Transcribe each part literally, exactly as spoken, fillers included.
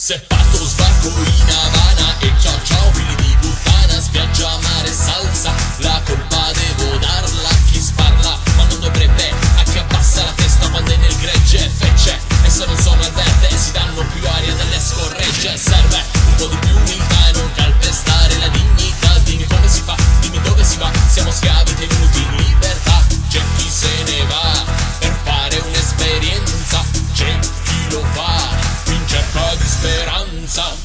Se parto sbarco in Havana e ciao ciao figli di puttana, spiaggia, mare, salsa, la colpa devo darla a chi sparla ma non dovrebbe, a chi abbassa la testa quando è nel gregge fecce, e se non sono al verde si danno più aria delle scorregge. Serve un po' di più umiltà e non calpestare la dignità. Dimmi come si fa, dimmi dove si va, siamo schiavi tenuti in libertà. C'è chi se ne va per fare un'esperienza, c'è chi lo fa in cerca di speranza.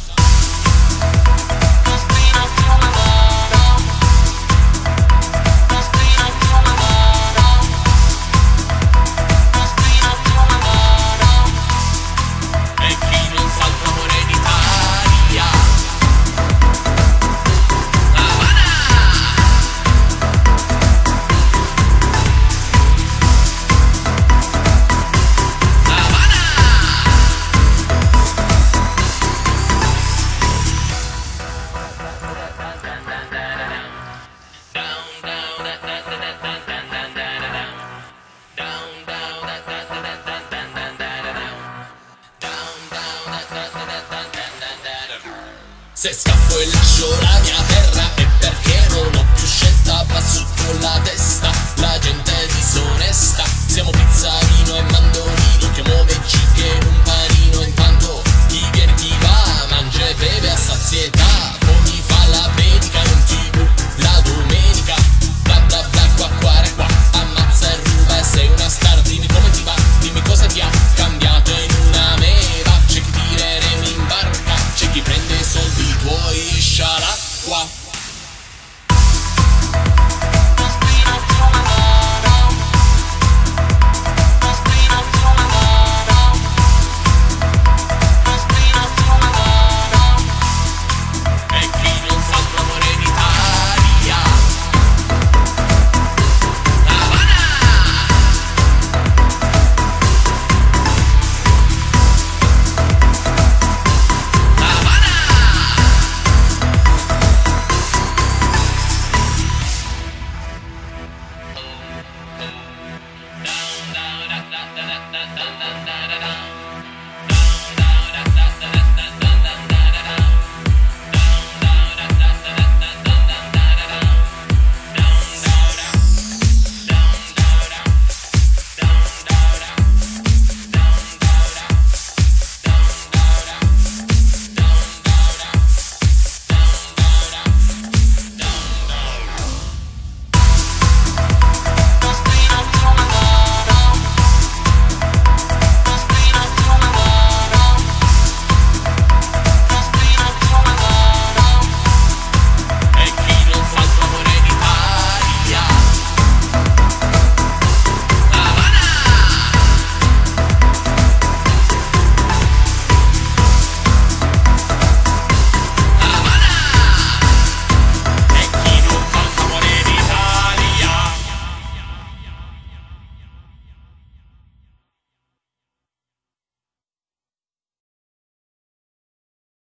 Se scappo e lascio la mia terra è perché non ho più scelta, passo con la testa, la gente è disonesta. Siamo pizza, vino e mandolino, che muove cicche in un panino. Intanto chi viene chi va, mangia e beve a sazietà. Poi mi fa la predica in tv la domenica, bla bla bla qua qua re qua, ammazza e ruba e sei una star. Dimmi come ti va, dimmi cosa ti ha cambiato in una meva. C'è chi tira remi in barca, c'è chi prende i soldi tuoi e scialacqua.